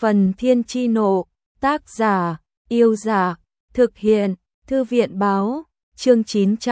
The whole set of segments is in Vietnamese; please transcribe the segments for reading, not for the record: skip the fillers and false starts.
Phần Thiên Chi Nộ, tác giả, Yêu Giả, thực hiện, Thư viện Báo, chương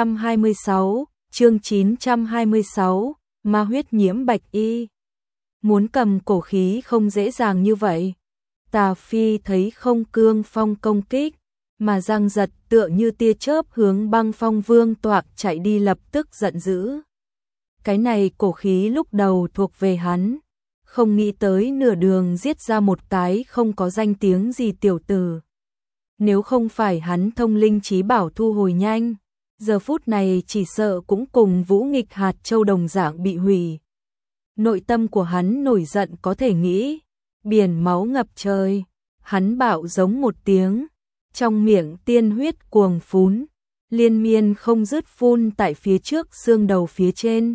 926, ma huyết nhiễm bạch y. Muốn cầm cổ khí không dễ dàng như vậy. Tà Phi thấy không cương phong công kích, mà Giang Giật tựa như tia chớp hướng Băng Phong Vương Toạc chạy đi, lập tức giận dữ. Cái này cổ khí lúc đầu thuộc về hắn, không nghĩ tới nửa đường giết ra một cái không có danh tiếng gì tiểu tử. Nếu không phải hắn thông linh trí bảo thu hồi nhanh, giờ phút này chỉ sợ cũng cùng Vũ Nghịch hạt châu đồng dạng bị hủy. Nội tâm của hắn nổi giận có thể nghĩ, biển máu ngập trời, hắn bạo giống một tiếng, trong miệng tiên huyết cuồng phún, liên miên không dứt phun tại phía trước xương đầu phía trên.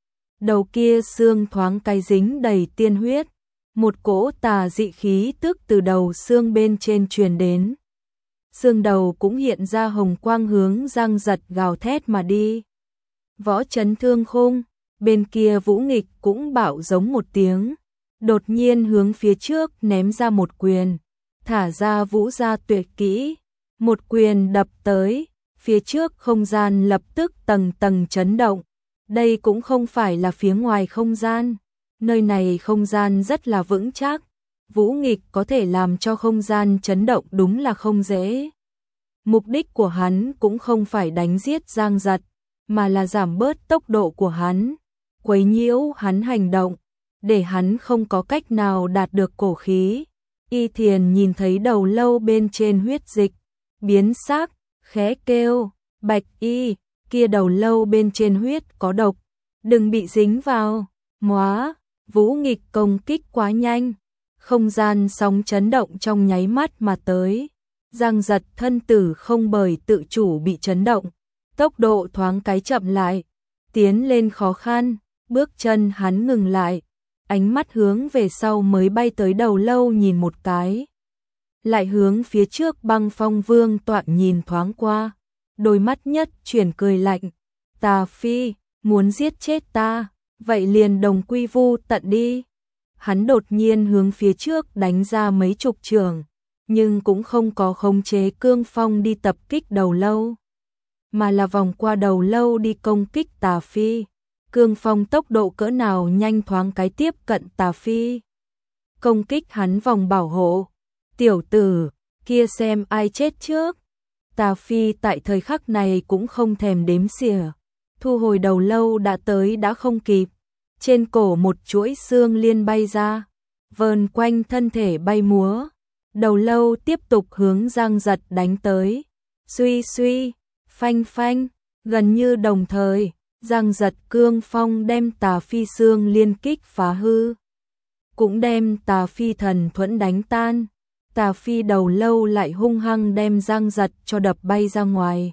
Đầu kia xương thoáng cái dính đầy tiên huyết, một cỗ tà dị khí tức từ đầu xương bên trên truyền đến. Xương đầu cũng hiện ra hồng quang hướng Giang Giật gào thét mà đi. Võ Chấn Thương Khung, bên kia Vũ Nghịch cũng bạo giống một tiếng, đột nhiên hướng phía trước ném ra một quyền, thả ra Vũ Gia Tuyệt Kỹ, một quyền đập tới, phía trước không gian lập tức tầng tầng chấn động. Đây cũng không phải là phía ngoài không gian, nơi này không gian rất là vững chắc, Vũ Nghịch có thể làm cho không gian chấn động đúng là không dễ. Mục đích của hắn cũng không phải đánh giết Giang Giật, mà là giảm bớt tốc độ của hắn, quấy nhiễu hắn hành động, để hắn không có cách nào đạt được cổ khí. Y Thiền nhìn thấy đầu lâu bên trên huyết dịch, biến sắc, khẽ kêu, Bạch Y, kia đầu lâu bên trên huyết có độc, đừng bị dính vào. Móa, Vũ Nghịch công kích quá nhanh, không gian sóng chấn động trong nháy mắt mà tới. Giang Giật thân tử không bởi tự chủ bị chấn động, tốc độ thoáng cái chậm lại, tiến lên khó khăn, bước chân hắn ngừng lại, ánh mắt hướng về sau mới bay tới đầu lâu nhìn một cái. Lại hướng phía trước Băng Phong Vương Toạc nhìn thoáng qua, đôi mắt nhất chuyển cười lạnh, Tà Phi, muốn giết chết ta, vậy liền đồng quy vu tận đi. Hắn đột nhiên hướng phía trước đánh ra mấy chục trường, nhưng cũng không có khống chế cương phong đi tập kích đầu lâu, mà là vòng qua đầu lâu đi công kích Tà Phi. Cương phong tốc độ cỡ nào nhanh, thoáng cái tiếp cận Tà Phi, công kích hắn vòng bảo hộ. Tiểu tử, kia xem ai chết trước. Tà Phi tại thời khắc này cũng không thèm đếm xỉa, thu hồi đầu lâu đã tới đã không kịp. Trên cổ một chuỗi xương liên bay ra, vờn quanh thân thể bay múa. Đầu lâu tiếp tục hướng Giang Giật đánh tới. Suy suy, phanh phanh, gần như đồng thời, Giang Giật cương phong đem Tà Phi xương liên kích phá hư, cũng đem Tà Phi thần thuẫn đánh tan. Tà Phi đầu lâu lại hung hăng đem Giang Giật cho đập bay ra ngoài.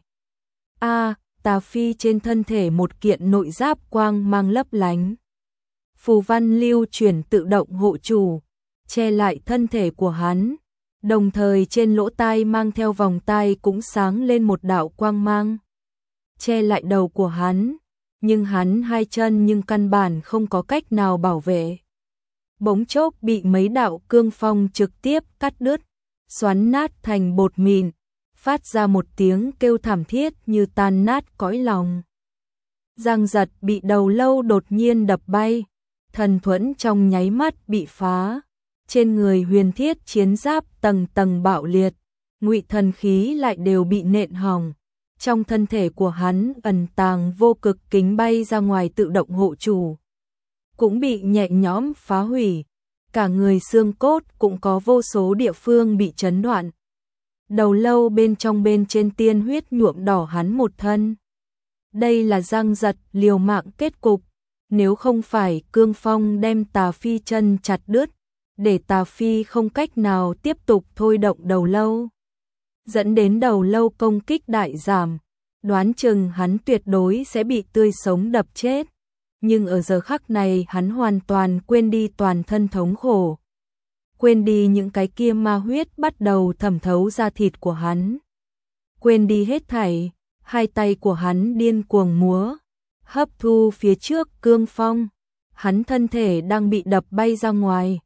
Tà Phi trên thân thể một kiện nội giáp quang mang lấp lánh, phù văn lưu chuyển tự động hộ chủ, che lại thân thể của hắn, đồng thời trên lỗ tai mang theo vòng tai cũng sáng lên một đạo quang mang, che lại đầu của hắn, nhưng hắn hai chân nhưng căn bản không có cách nào bảo vệ. Bỗng chốc bị mấy đạo cương phong trực tiếp cắt đứt, xoắn nát thành bột mịn, phát ra một tiếng kêu thảm thiết như tan nát cõi lòng. Giang Giật bị đầu lâu đột nhiên đập bay, thần thuẫn trong nháy mắt bị phá, trên người huyền thiết chiến giáp tầng tầng bạo liệt, ngụy thần khí lại đều bị nện hỏng. Trong thân thể của hắn ẩn tàng vô cực kính bay ra ngoài tự động hộ chủ, cũng bị nhẹ nhõm phá hủy, cả người xương cốt cũng có vô số địa phương bị chấn đoạn. Đầu lâu bên trong bên trên tiên huyết nhuộm đỏ hắn một thân. Đây là Giang Giật liều mạng kết cục, nếu không phải cương phong đem Tà Phi chân chặt đứt, để Tà Phi không cách nào tiếp tục thôi động đầu lâu, dẫn đến đầu lâu công kích đại giảm, đoán chừng hắn tuyệt đối sẽ bị tươi sống đập chết. Nhưng ở giờ khắc này hắn hoàn toàn quên đi toàn thân thống khổ, quên đi những cái kia ma huyết bắt đầu thẩm thấu ra thịt của hắn, quên đi hết thảy. Hai tay của hắn điên cuồng múa, hấp thu phía trước cương phong, hắn thân thể đang bị đập bay ra ngoài,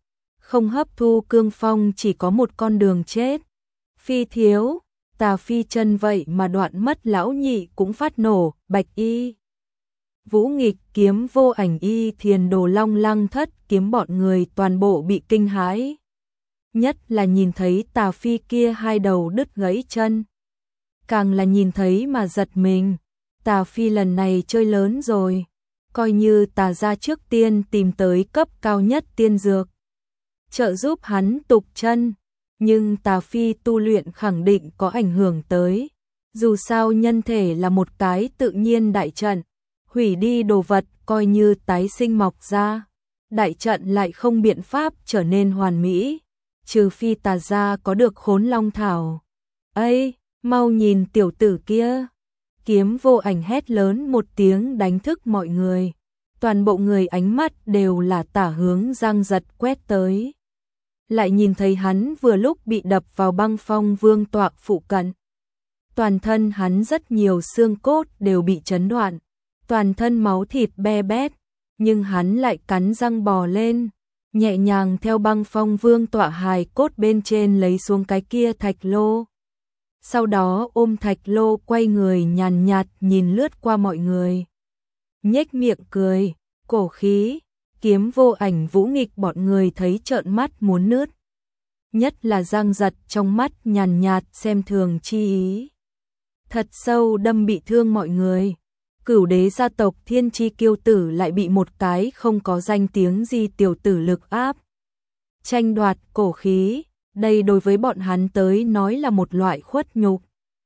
không hấp thu cương phong chỉ có một con đường chết. Phi thiếu, Tà Phi chân vậy mà đoạn mất lão nhị cũng phát nổ, Bạch Y. Vũ Nghịch, Kiếm Vô Ảnh, Y Thiền, Đồ Long, Lăng Thất Kiếm bọn người toàn bộ bị kinh hãi. Nhất là nhìn thấy Tà Phi kia hai đầu đứt gãy chân. Càng là nhìn thấy mà giật mình, Tà Phi lần này chơi lớn rồi. Coi như Tà gia trước tiên tìm tới cấp cao nhất tiên dược, trợ giúp hắn tục chân. Nhưng Tà Phi tu luyện khẳng định có ảnh hưởng tới. Dù sao nhân thể là một cái tự nhiên đại trận, hủy đi đồ vật coi như tái sinh mọc ra. Đại trận lại không biện pháp trở nên hoàn mỹ, trừ phi Tà gia có được Khốn Long Thảo. Ây, mau nhìn tiểu tử kia. Kiếm Vô Ảnh hét lớn một tiếng đánh thức mọi người. Toàn bộ người ánh mắt đều là tả hướng Giang Giật quét tới. Lại nhìn thấy hắn vừa lúc bị đập vào băng phong vương tọa phụ cận. Toàn thân hắn rất nhiều xương cốt đều bị chấn đoạn, toàn thân máu thịt be bét, nhưng hắn lại cắn răng bò lên, nhẹ nhàng theo băng phong vương tọa hài cốt bên trên lấy xuống cái kia thạch lô. Sau đó ôm thạch lô quay người nhàn nhạt nhìn lướt qua mọi người. Nhếch miệng cười, cổ khí. Kiếm Vô Ảnh, Vũ Nghịch bọn người thấy trợn mắt muốn nứt. Nhất là Giang Giật trong mắt nhàn nhạt xem thường chi ý. Thật sâu đâm bị thương mọi người. Cửu đế gia tộc Thiên Chi Kiêu Tử lại bị một cái không có danh tiếng gì tiểu tử lực áp. Tranh đoạt cổ khí, đây đối với bọn hắn tới nói là một loại khuất nhục.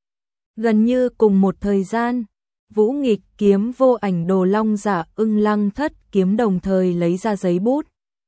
Gần như cùng một thời gian, Vũ Nghịch, Kiếm Vô Ảnh, Đồ Long Giả, Ưng, Lăng Thất Kiếm đồng thời lấy ra giấy bút,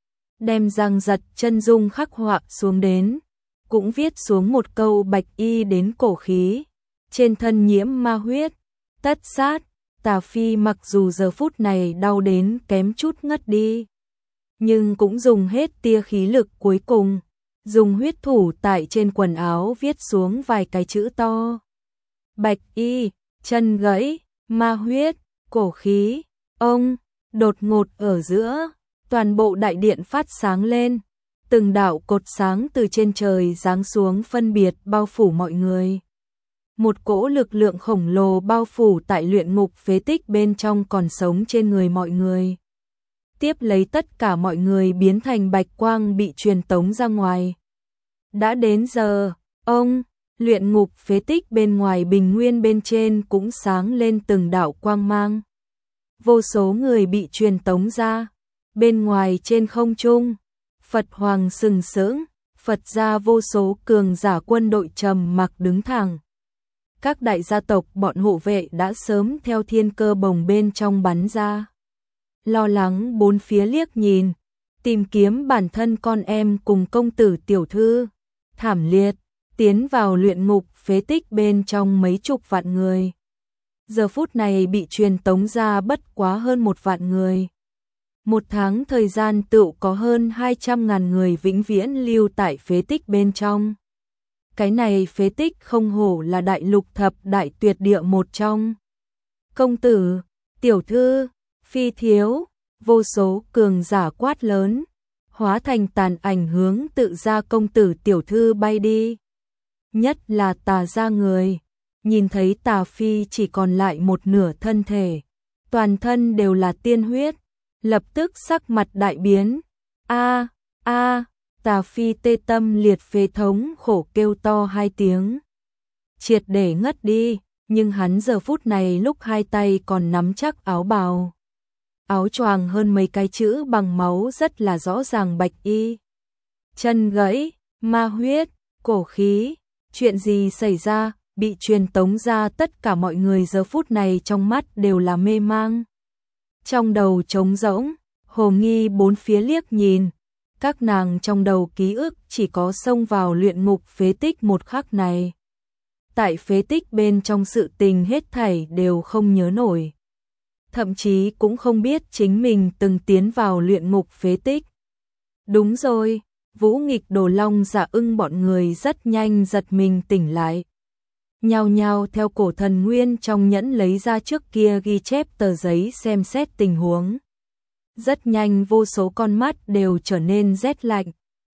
đem Giang Giật chân dung khắc họa xuống đến, cũng viết xuống một câu Bạch Y đến cổ khí, trên thân nhiễm ma huyết, tất sát. Tà Phi mặc dù giờ phút này đau đến kém chút ngất đi, nhưng cũng dùng hết tia khí lực cuối cùng, dùng huyết thủ tại trên quần áo viết xuống vài cái chữ to. Bạch Y, chân gãy, ma huyết, cổ khí. Ông, đột ngột ở giữa, toàn bộ đại điện phát sáng lên, từng đạo cột sáng từ trên trời giáng xuống phân biệt bao phủ mọi người. Một cỗ lực lượng khổng lồ bao phủ tại luyện ngục phế tích bên trong còn sống trên người mọi người. Tiếp lấy tất cả mọi người biến thành bạch quang bị truyền tống ra ngoài. Đã đến giờ, ông, luyện ngục phế tích bên ngoài bình nguyên bên trên cũng sáng lên từng đạo quang mang. Vô số người bị truyền tống ra. Bên ngoài trên không trung, Phật Hoàng sừng sững, Phật gia vô số cường giả quân đội trầm mặc đứng thẳng. Các đại gia tộc bọn hộ vệ đã sớm theo thiên cơ bồng bên trong bắn ra. Lo lắng bốn phía liếc nhìn, tìm kiếm bản thân con em cùng công tử tiểu thư. Thảm liệt, tiến vào luyện ngục phế tích bên trong mấy chục vạn người. Giờ phút này bị truyền tống ra bất quá hơn 1 vạn người. Một tháng thời gian tựu có hơn 200.000 người vĩnh viễn lưu tại phế tích bên trong. Cái này phế tích không hổ là đại lục thập đại tuyệt địa một trong. Công tử, tiểu thư, phi thiếu, vô số cường giả quát lớn, hóa thành tàn ảnh hướng tự gia công tử tiểu thư bay đi. Nhất là Tà gia người, nhìn thấy Tà Phi chỉ còn lại một nửa thân thể, toàn thân đều là tiên huyết, lập tức sắc mặt đại biến. A, Tà Phi tê tâm liệt phế thống khổ kêu to 2 tiếng. Triệt để ngất đi, nhưng hắn giờ phút này lúc hai tay còn nắm chắc áo bào. Áo choàng hơn mấy cái chữ bằng máu rất là rõ ràng Bạch Y. Chân gãy, ma huyết, cổ khí, chuyện gì xảy ra, bị truyền tống ra tất cả mọi người giờ phút này trong mắt đều là mê mang. Trong đầu trống rỗng, hồ nghi bốn phía liếc nhìn. Các nàng trong đầu ký ức chỉ có xông vào luyện ngục phế tích một khắc này. Tại phế tích bên trong sự tình hết thảy đều không nhớ nổi. Thậm chí cũng không biết chính mình từng tiến vào luyện ngục phế tích. Đúng rồi, Vũ Nghịch, Đồ Long Giả, Ưng bọn người rất nhanh giật mình tỉnh lại. Nhao nhao theo cổ thần nguyên trong nhẫn lấy ra trước kia ghi chép tờ giấy xem xét tình huống. Rất nhanh vô số con mắt đều trở nên rét lạnh,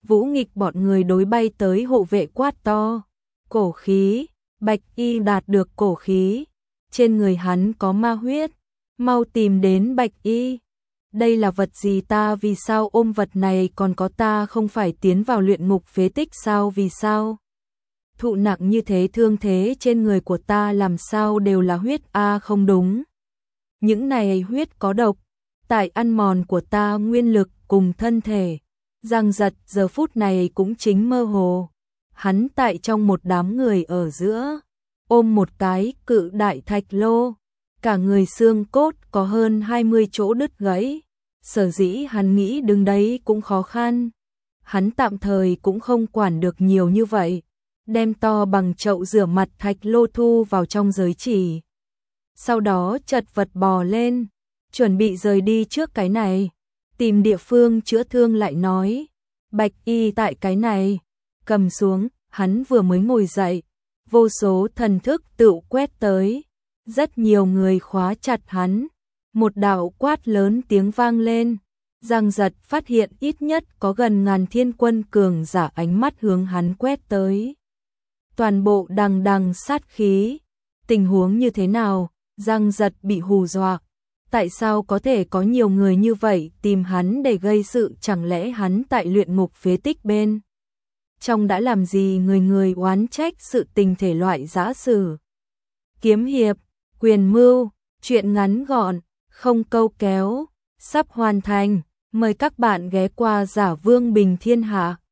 Vũ Nghịch bọn người đối bay tới hộ vệ quát to. Cổ khí, Bạch Y đạt được cổ khí. Trên người hắn có ma huyết, mau tìm đến Bạch Y. Đây là vật gì ta, vì sao ôm vật này, còn có ta không phải tiến vào luyện ngục phế tích sao, vì sao? Thụ nặng như thế, thương thế trên người của ta làm sao đều là huyết a, không đúng. Những này huyết có độc, tại ăn mòn của ta nguyên lực cùng thân thể. Giang Giật giờ phút này cũng chính mơ hồ. Hắn tại trong một đám người ở giữa, ôm một cái cự đại thạch lô, cả người xương cốt có hơn 20 chỗ đứt gãy. Sở dĩ hắn nghĩ đứng đấy cũng khó khăn. Hắn tạm thời cũng không quản được nhiều như vậy, đem to bằng chậu rửa mặt thạch lô thu vào trong giới chỉ. Sau đó chật vật bò lên, chuẩn bị rời đi trước cái này, tìm địa phương chữa thương lại nói. Bạch Y tại cái này, cầm xuống, hắn vừa mới ngồi dậy, vô số thần thức tự quét tới, rất nhiều người khóa chặt hắn. Một đạo quát lớn tiếng vang lên, Giang Giật phát hiện ít nhất có gần ngàn thiên quân cường giả ánh mắt hướng hắn quét tới. Toàn bộ đằng đằng sát khí. Tình huống như thế nào? Giang Giật bị hù dọa. Tại sao có thể có nhiều người như vậy tìm hắn để gây sự, chẳng lẽ hắn tại luyện ngục phế tích bên trong đã làm gì người người oán trách sự tình thể loại giã sử. Kiếm hiệp, quyền mưu, chuyện ngắn gọn, không câu kéo, sắp hoàn thành. Mời các bạn ghé qua Giả Vương Bình Thiên Hạ.